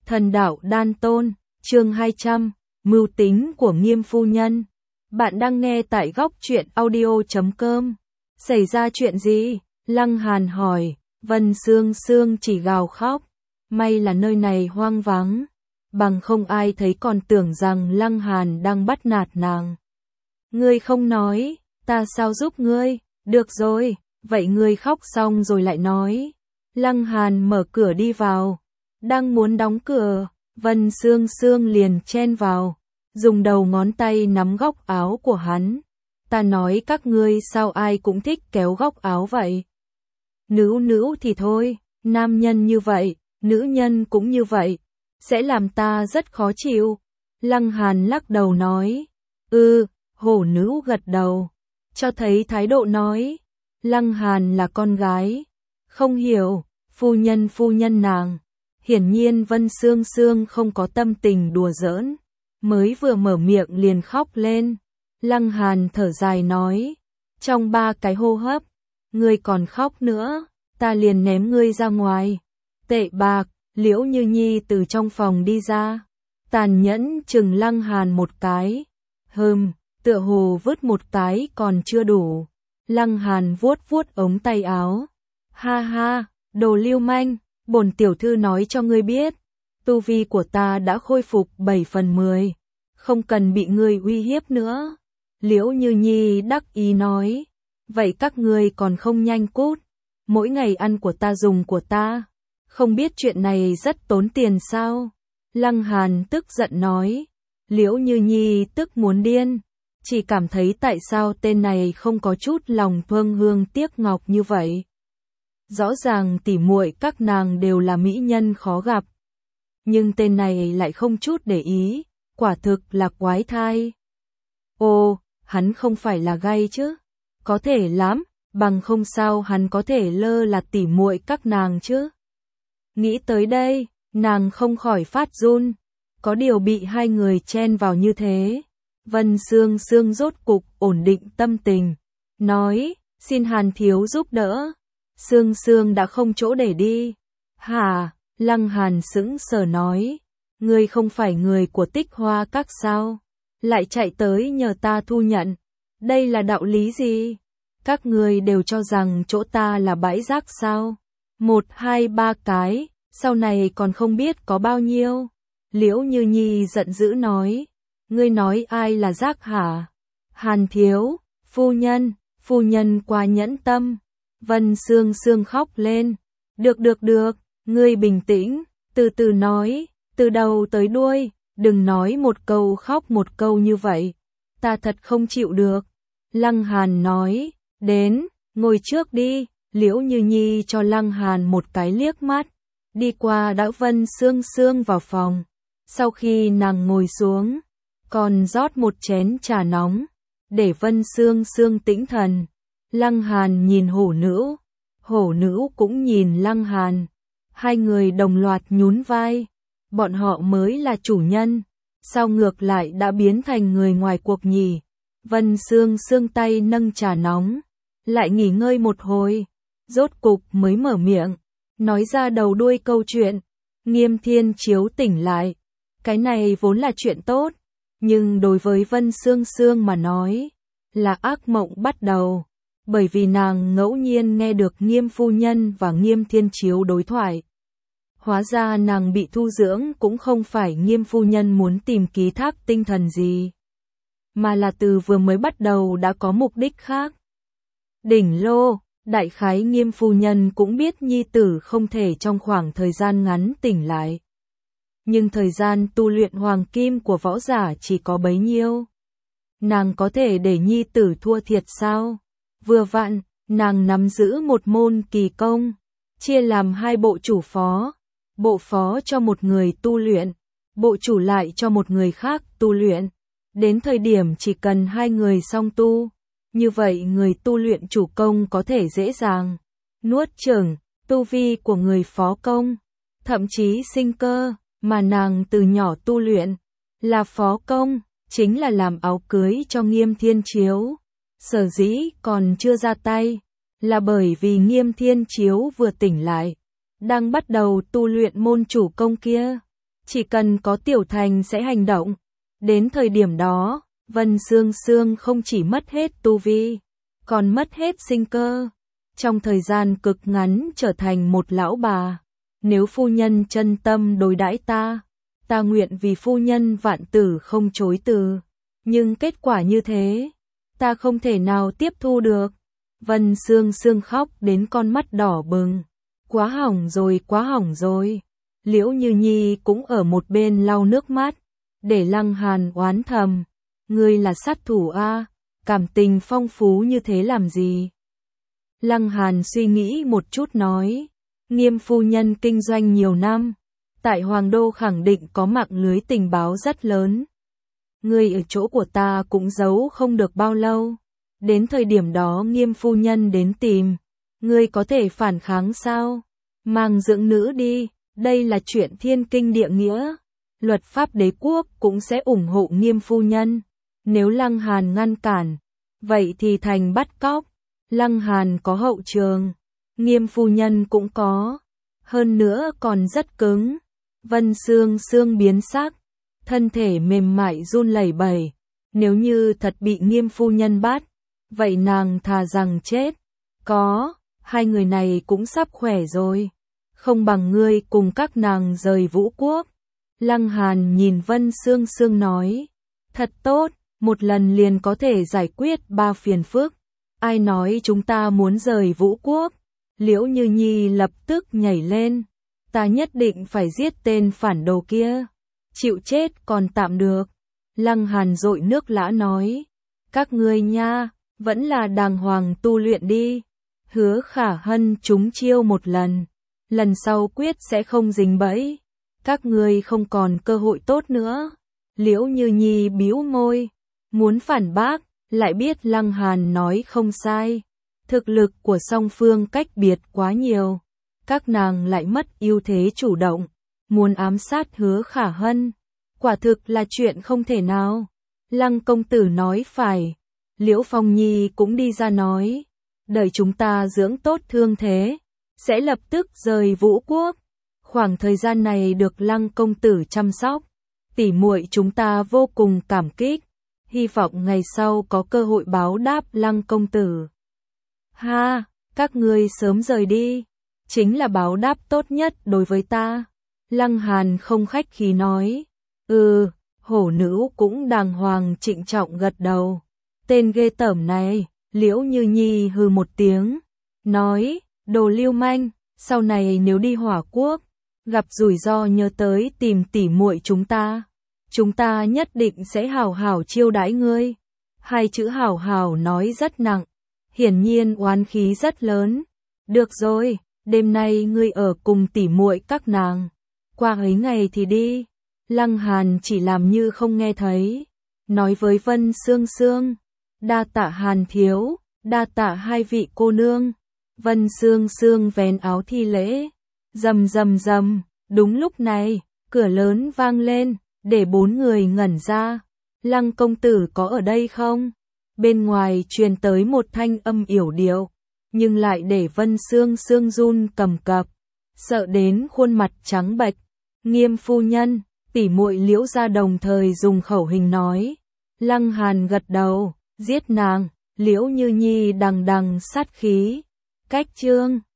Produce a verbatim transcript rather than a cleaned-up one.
Thần đạo đan tôn, chương hai trăm, mưu tính của Nghiêm phu nhân. Bạn đang nghe tại góc truyện audio chấm com. Xảy ra chuyện gì? Lăng Hàn hỏi. Vân Sương Sương chỉ gào khóc. May là nơi này hoang vắng, bằng không ai thấy còn tưởng rằng Lăng Hàn đang bắt nạt nàng. Ngươi không nói, ta sao giúp ngươi? Được rồi, vậy ngươi khóc xong rồi lại nói. Lăng Hàn mở cửa đi vào. Đang muốn đóng cửa, Vân Sương Sương liền chen vào, dùng đầu ngón tay nắm góc áo của hắn. Ta nói các ngươi sao ai cũng thích kéo góc áo vậy? Nữ nữ thì thôi, nam nhân như vậy, nữ nhân cũng như vậy, sẽ làm ta rất khó chịu. Lăng Hàn lắc đầu nói. Ừ, hổ nữ gật đầu, cho thấy thái độ nói. Lăng Hàn là con gái, không hiểu, phu nhân phu nhân nàng. Hiển nhiên Vân Sương Sương không có tâm tình đùa giỡn, mới vừa mở miệng liền khóc lên. Lăng Hàn thở dài nói, trong ba cái hô hấp, ngươi còn khóc nữa, ta liền ném ngươi ra ngoài. Tệ bạc, Liễu Như Nhi từ trong phòng đi ra, tàn nhẫn chừng Lăng Hàn một cái. Hừm, tựa hồ vứt một cái còn chưa đủ. Lăng Hàn vuốt vuốt ống tay áo. Ha ha, đồ lưu manh. Bổn tiểu thư nói cho ngươi biết, tu vi của ta đã khôi phục bảy phần mười, không cần bị ngươi uy hiếp nữa. Liễu Như Nhi đắc ý nói, vậy các ngươi còn không nhanh cút, mỗi ngày ăn của ta dùng của ta, không biết chuyện này rất tốn tiền sao? Lăng Hàn tức giận nói. Liễu Như Nhi tức muốn điên, chỉ cảm thấy tại sao tên này không có chút lòng thương hương tiếc ngọc như vậy. Rõ ràng tỉ muội các nàng đều là mỹ nhân khó gặp, nhưng tên này lại không chút để ý, quả thực là quái thai. Ô, hắn không phải là gay chứ? Có thể lắm, bằng không sao hắn có thể lơ là tỉ muội các nàng chứ? Nghĩ tới đây, nàng không khỏi phát run, có điều bị hai người chen vào như thế. Vân Sương Sương rốt cục ổn định tâm tình, nói, xin Hàn thiếu giúp đỡ. Sương Sương đã không chỗ để đi. Hả? Lăng Hàn sững sờ nói. Ngươi không phải người của Tích Hoa Các sao? Lại chạy tới nhờ ta thu nhận. Đây là đạo lý gì? Các ngươi đều cho rằng chỗ ta là bãi rác sao? Một, hai, ba cái, sau này còn không biết có bao nhiêu. Liễu Như Nhi giận dữ nói. Ngươi nói ai là rác hả? Hàn thiếu, phu nhân, phu nhân quá nhẫn tâm. Vân Sương Sương khóc lên. Được được được, ngươi bình tĩnh, từ từ nói, từ đầu tới đuôi, đừng nói một câu khóc một câu như vậy. Ta thật không chịu được. Lăng Hàn nói, đến, ngồi trước đi. Liễu Như Nhi cho Lăng Hàn một cái liếc mắt, đi qua đã Vân Sương Sương vào phòng. Sau khi nàng ngồi xuống, còn rót một chén trà nóng, để Vân Sương Sương tĩnh thần. Lăng Hàn nhìn hổ nữ, hổ nữ cũng nhìn Lăng Hàn. Hai người đồng loạt nhún vai, bọn họ mới là chủ nhân, sao ngược lại đã biến thành người ngoài cuộc nhỉ? Vân Sương Sương tay nâng trà nóng, lại nghỉ ngơi một hồi, rốt cục mới mở miệng, nói ra đầu đuôi câu chuyện. Nghiêm Thiên Chiếu tỉnh lại, cái này vốn là chuyện tốt, nhưng đối với Vân Sương Sương mà nói, là ác mộng bắt đầu. Bởi vì nàng ngẫu nhiên nghe được Nghiêm phu nhân và Nghiêm Thiên Chiếu đối thoại. Hóa ra nàng bị thu dưỡng cũng không phải Nghiêm phu nhân muốn tìm ký thác tinh thần gì, mà là từ vừa mới bắt đầu đã có mục đích khác. Đỉnh lô, đại khái Nghiêm phu nhân cũng biết nhi tử không thể trong khoảng thời gian ngắn tỉnh lại. Nhưng thời gian tu luyện hoàng kim của võ giả chỉ có bấy nhiêu. Nàng có thể để nhi tử thua thiệt sao? Vừa vặn, nàng nắm giữ một môn kỳ công, chia làm hai bộ chủ phó, bộ phó cho một người tu luyện, bộ chủ lại cho một người khác tu luyện. Đến thời điểm chỉ cần hai người song tu, như vậy người tu luyện chủ công có thể dễ dàng nuốt chửng tu vi của người phó công, thậm chí sinh cơ, mà nàng từ nhỏ tu luyện là phó công, chính là làm áo cưới cho Nghiêm Thiên Chiếu. Sở dĩ còn chưa ra tay, là bởi vì Nghiêm Thiên Chiếu vừa tỉnh lại, đang bắt đầu tu luyện môn chủ công kia. chỉ cần có Tiểu Thành sẽ hành động. Đến thời điểm đó, Vân Sương Sương không chỉ mất hết tu vi, còn mất hết sinh cơ. Trong thời gian cực ngắn trở thành một lão bà. Nếu phu nhân chân tâm đối đãi ta, ta nguyện vì phu nhân vạn tử không chối từ. Nhưng kết quả như thế, ta không thể nào tiếp thu được. Vân Sương Sương khóc đến con mắt đỏ bừng. Quá hỏng rồi, quá hỏng rồi. Liễu Như Nhi cũng ở một bên lau nước mắt, để Lăng Hàn oán thầm. Ngươi là sát thủ a, cảm tình phong phú như thế làm gì? Lăng Hàn suy nghĩ một chút nói, Nghiêm phu nhân kinh doanh nhiều năm, tại Hoàng Đô khẳng định có mạng lưới tình báo rất lớn. Ngươi ở chỗ của ta cũng giấu không được bao lâu. Đến thời điểm đó Nghiêm phu nhân đến tìm, ngươi có thể phản kháng sao? Mang dưỡng nữ đi, đây là chuyện thiên kinh địa nghĩa. Luật pháp đế quốc cũng sẽ ủng hộ Nghiêm phu nhân. Nếu Lăng Hàn ngăn cản, vậy thì thành bắt cóc. Lăng Hàn có hậu trường, Nghiêm phu nhân cũng có, hơn nữa còn rất cứng. Vân Sương Sương biến sắc, thân thể mềm mại run lẩy bẩy. Nếu như thật bị Nghiêm phu nhân bắt, vậy nàng thà rằng chết. Có, hai người này cũng sắp khỏe rồi, không bằng ngươi cùng các nàng rời Vũ Quốc. Lăng Hàn nhìn Vân Sương Sương nói, thật tốt, một lần liền có thể giải quyết ba phiền phức. Ai nói chúng ta muốn rời Vũ Quốc? Liễu Như Nhi lập tức nhảy lên, ta nhất định phải giết tên phản đồ kia. Chịu chết còn tạm được. Lăng Hàn dội nước lã nói, các ngươi nha, vẫn là đàng hoàng tu luyện đi. Hứa Khả Hân trúng chiêu một lần, lần sau quyết sẽ không dính bẫy. Các ngươi không còn cơ hội tốt nữa. Liễu Như Nhi bĩu môi, muốn phản bác, lại biết Lăng Hàn nói không sai. Thực lực của song phương cách biệt quá nhiều, các nàng lại mất ưu thế chủ động, muốn ám sát Hứa Khả Hân, quả thực là chuyện không thể nào. Lăng công tử nói phải. Liễu Phong Nhi cũng đi ra nói, đợi chúng ta dưỡng tốt thương thế, sẽ lập tức rời Vũ Quốc. Khoảng thời gian này được Lăng công tử chăm sóc, tỉ muội chúng ta vô cùng cảm kích, hy vọng ngày sau có cơ hội báo đáp Lăng công tử. Ha, các ngươi sớm rời đi, chính là báo đáp tốt nhất đối với ta. Lăng Hàn không khách khí nói, ừ, hổ nữ cũng đàng hoàng trịnh trọng gật đầu. Tên ghê tởm này, Liễu Như Nhi hừ một tiếng, nói, đồ lưu manh, sau này nếu đi Hỏa Quốc, gặp rủi ro nhớ tới tìm tỉ muội chúng ta. Chúng ta nhất định sẽ hảo hảo chiêu đãi ngươi. Hai chữ hảo hảo nói rất nặng, hiển nhiên oán khí rất lớn. Được rồi, đêm nay ngươi ở cùng tỉ muội các nàng, qua ấy ngày thì đi. Lăng Hàn chỉ làm như không nghe thấy, nói với Vân Sương Sương, đa tạ Hàn thiếu, đa tạ hai vị cô nương. Vân Sương Sương vén áo thi lễ, rầm rầm rầm. Đúng lúc này, cửa lớn vang lên, để bốn người ngẩn ra. Lăng công tử có ở đây không? Bên ngoài truyền tới một thanh âm yểu điệu, nhưng lại để Vân Sương Sương run cầm cập, sợ đến khuôn mặt trắng bệch. Nghiêm phu nhân, tỉ muội Liễu gia đồng thời dùng khẩu hình nói. Lăng Hàn gật đầu, giết nàng. Liễu Như Nhi đằng đằng sát khí. Cách chương